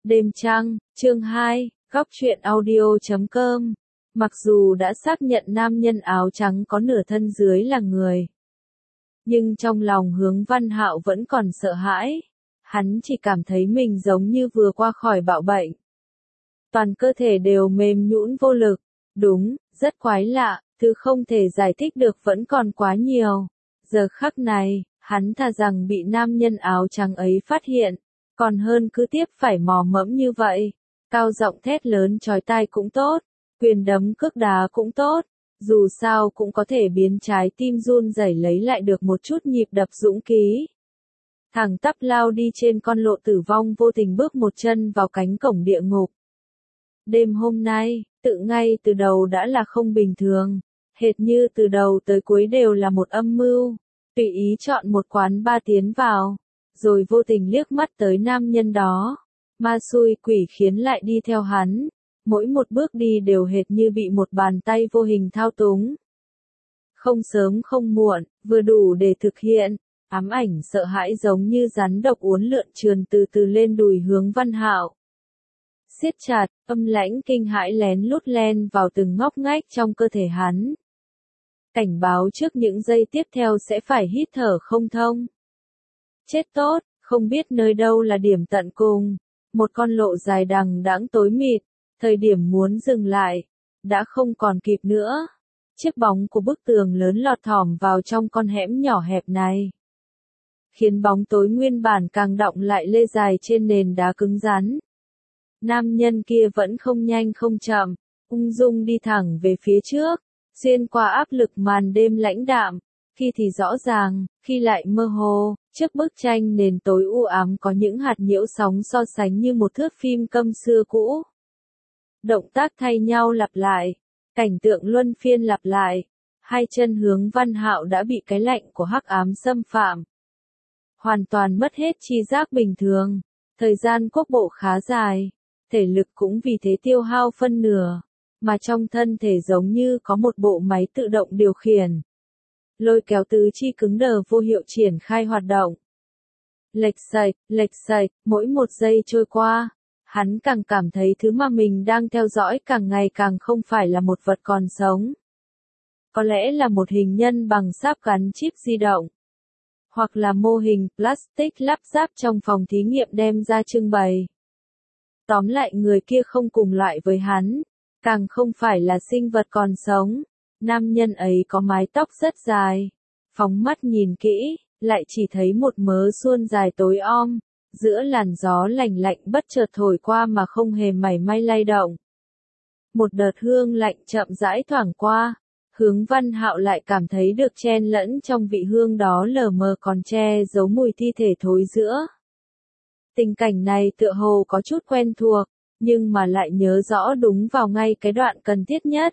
Đêm trăng, chương 2, góc truyện audio.com. Mặc dù đã xác nhận nam nhân áo trắng có nửa thân dưới là người, nhưng trong lòng Hướng Văn Hạo vẫn còn sợ hãi. Hắn chỉ cảm thấy mình giống như vừa qua khỏi bạo bệnh. Toàn cơ thể đều mềm nhũn vô lực. Đúng, rất quái lạ, thứ không thể giải thích được vẫn còn quá nhiều. Giờ khắc này, hắn thà rằng bị nam nhân áo trắng ấy phát hiện, còn hơn cứ tiếp phải mò mẫm như vậy. Cao giọng thét lớn chói tai cũng tốt, quyền đấm cước đá cũng tốt, dù sao cũng có thể biến trái tim run rẩy lấy lại được một chút nhịp đập dũng khí. Thẳng tắp lao đi trên con lộ tử vong, vô tình bước một chân vào cánh cổng địa ngục. Đêm hôm nay, tự ngay từ đầu đã là không bình thường, hệt như từ đầu tới cuối đều là một âm mưu. Tùy ý chọn một quán bar tiến vào, rồi vô tình liếc mắt tới nam nhân đó. Ma xui quỷ khiến lại đi theo hắn, mỗi một bước đi đều hệt như bị một bàn tay vô hình thao túng. Không sớm không muộn, vừa đủ để thực hiện. Ám ảnh sợ hãi giống như rắn độc uốn lượn trườn từ từ lên đùi Hướng Văn Hạo. Siết chặt, âm lãnh kinh hãi lén lút len vào từng ngóc ngách trong cơ thể hắn. Cảnh báo trước những giây tiếp theo sẽ phải hít thở không thông. Chết tốt, không biết nơi đâu là điểm tận cùng. Một con lộ dài đằng đẵng tối mịt, thời điểm muốn dừng lại, đã không còn kịp nữa. Chiếc bóng của bức tường lớn lọt thỏm vào trong con hẻm nhỏ hẹp này, khiến bóng tối nguyên bản càng đọng lại lê dài trên nền đá cứng rắn. Nam nhân kia vẫn không nhanh không chậm, ung dung đi thẳng về phía trước, xuyên qua áp lực màn đêm lãnh đạm, khi thì rõ ràng, khi lại mơ hồ. Trước bức tranh nền tối u ám có những hạt nhiễu sóng so sánh như một thước phim câm xưa cũ. Động tác thay nhau lặp lại, cảnh tượng luân phiên lặp lại, hai chân Hướng Văn Hạo đã bị cái lạnh của hắc ám xâm phạm. Hoàn toàn mất hết tri giác bình thường, thời gian quốc bộ khá dài, thể lực cũng vì thế tiêu hao phân nửa, mà trong thân thể giống như có một bộ máy tự động điều khiển. Lôi kéo tứ chi cứng đờ vô hiệu triển khai hoạt động. Lệch sạch, mỗi một giây trôi qua, hắn càng cảm thấy thứ mà mình đang theo dõi càng ngày càng không phải là một vật còn sống. Có lẽ là một hình nhân bằng sáp gắn chip di động, hoặc là mô hình plastic lắp ráp trong phòng thí nghiệm đem ra trưng bày. Tóm lại người kia không cùng loại với hắn, càng không phải là sinh vật còn sống. Nam nhân ấy có mái tóc rất dài, phóng mắt nhìn kỹ, lại chỉ thấy một mớ suôn dài tối om, giữa làn gió lành lạnh bất chợt thổi qua mà không hề mảy may lay động. Một đợt hương lạnh chậm rãi thoảng qua, Hướng Văn Hạo lại cảm thấy được chen lẫn trong vị hương đó lờ mờ còn che giấu mùi thi thể thối rữa. Tình cảnh này tựa hồ có chút quen thuộc, nhưng mà lại nhớ rõ đúng vào ngay cái đoạn cần thiết nhất.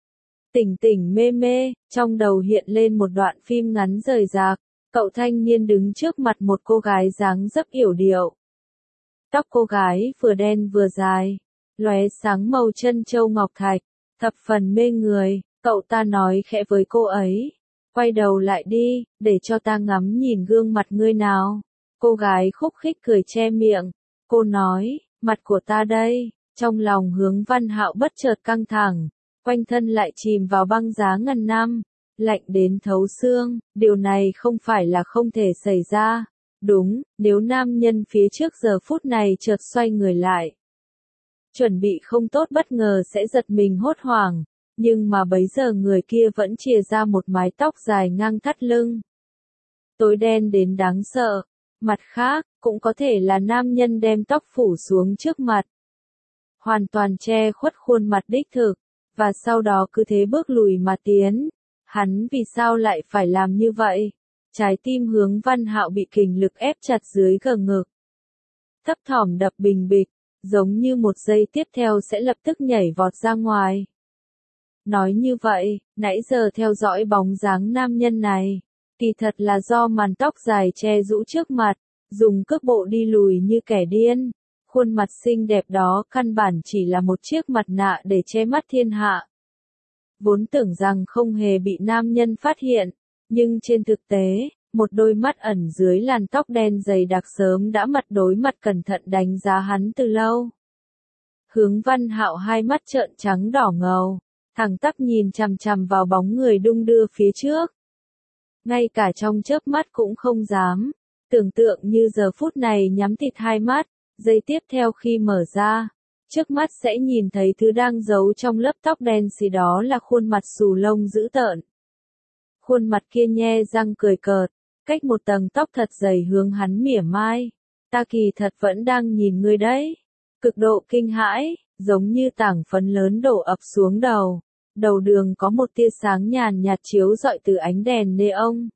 Tỉnh mê mê, trong đầu hiện lên một đoạn phim ngắn rời rạc, cậu thanh niên đứng trước mặt một cô gái dáng dấp yểu điệu. Tóc cô gái vừa đen vừa dài, lóe sáng màu trân châu ngọc thạch, thập phần mê người, cậu ta nói khẽ với cô ấy, quay đầu lại đi, để cho ta ngắm nhìn gương mặt ngươi nào. Cô gái khúc khích cười che miệng, cô nói, mặt của ta đây. Trong lòng Hướng Văn Hạo bất chợt căng thẳng, quanh thân lại chìm vào băng giá ngàn năm, lạnh đến thấu xương. Điều này không phải là không thể xảy ra. Đúng, nếu nam nhân phía trước giờ phút này chợt xoay người lại, chuẩn bị không tốt bất ngờ sẽ giật mình hốt hoảng, nhưng mà bấy giờ người kia vẫn chìa ra một mái tóc dài ngang thắt lưng, tối đen đến đáng sợ. Mặt khác, cũng có thể là nam nhân đem tóc phủ xuống trước mặt, hoàn toàn che khuất khuôn mặt đích thực, và sau đó cứ thế bước lùi mà tiến. Hắn vì sao lại phải làm như vậy? Trái tim Hướng Văn Hạo bị kình lực ép chặt dưới gờ ngực, thấp thỏm đập bình bịch, giống như một giây tiếp theo sẽ lập tức nhảy vọt ra ngoài. Nói như vậy, nãy giờ theo dõi bóng dáng nam nhân này, kỳ thật là do màn tóc dài che rũ trước mặt, dùng cước bộ đi lùi như kẻ điên. Khuôn mặt xinh đẹp đó căn bản chỉ là một chiếc mặt nạ để che mắt thiên hạ. Vốn tưởng rằng không hề bị nam nhân phát hiện, nhưng trên thực tế, một đôi mắt ẩn dưới làn tóc đen dày đặc sớm đã mặt đối mặt cẩn thận đánh giá hắn từ lâu. Hướng Văn Hạo hai mắt trợn trắng đỏ ngầu, thẳng tắp nhìn chằm chằm vào bóng người đung đưa phía trước. Ngay cả trong chớp mắt cũng không dám, tưởng tượng như giờ phút này nhắm thịt hai mắt, giây tiếp theo khi mở ra, trước mắt sẽ nhìn thấy thứ đang giấu trong lớp tóc đen xì đó là khuôn mặt xù lông dữ tợn. Khuôn mặt kia nhe răng cười cợt, cách một tầng tóc thật dày hướng hắn mỉa mai. Ta kỳ thật vẫn đang nhìn ngươi đấy. Cực độ kinh hãi, giống như tảng phấn lớn đổ ập xuống đầu. Đầu đường có một tia sáng nhàn nhạt chiếu rọi từ ánh đèn neon.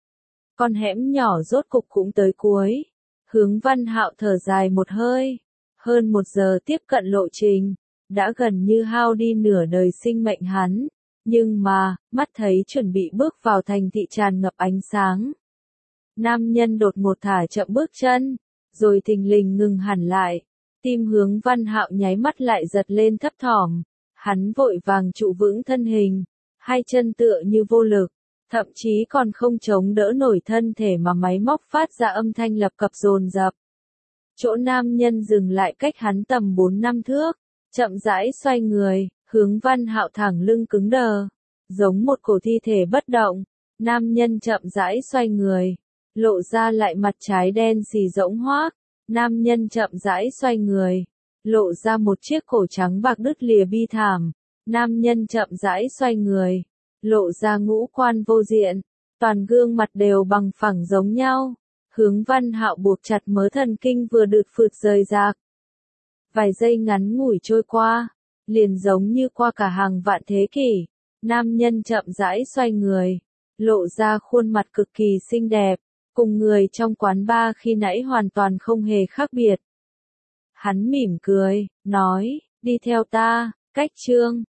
Con hẻm nhỏ rốt cục cũng tới cuối. Hướng Văn Hạo thở dài một hơi. Hơn 1 giờ tiếp cận lộ trình, đã gần như hao đi nửa đời sinh mệnh hắn. Nhưng mà, mắt thấy chuẩn bị bước vào thành thị tràn ngập ánh sáng. Nam nhân đột ngột thả chậm bước chân, rồi thình lình ngừng hẳn lại. Tim Hướng Văn Hạo nháy mắt lại giật lên thấp thỏm. Hắn vội vàng trụ vững thân hình, hai chân tựa như vô lực, thậm chí còn không chống đỡ nổi thân thể mà máy móc phát ra âm thanh lập cập dồn dập. Chỗ nam nhân dừng lại cách hắn tầm 4-5 thước, chậm rãi xoay người, Hướng Văn Hạo thẳng lưng cứng đờ, giống một cổ thi thể bất động. Nam nhân chậm rãi xoay người, lộ ra lại mặt trái đen xì rỗng hoác. Nam nhân chậm rãi xoay người, lộ ra một chiếc cổ trắng bạc đứt lìa bi thảm. Nam nhân chậm rãi xoay người, lộ ra ngũ quan vô diện, toàn gương mặt đều bằng phẳng giống nhau. Hướng Văn Hạo buộc chặt mớ thần kinh vừa đượt phượt rời rạc. Vài giây ngắn ngủi trôi qua, liền giống như qua cả hàng vạn thế kỷ. Nam nhân chậm rãi xoay người, lộ ra khuôn mặt cực kỳ xinh đẹp, cùng người trong quán bar khi nãy hoàn toàn không hề khác biệt. Hắn mỉm cười, nói, đi theo ta, cách chương.